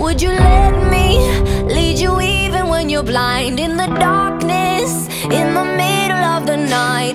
Would you let me lead you even when you're blind? In the darkness, in the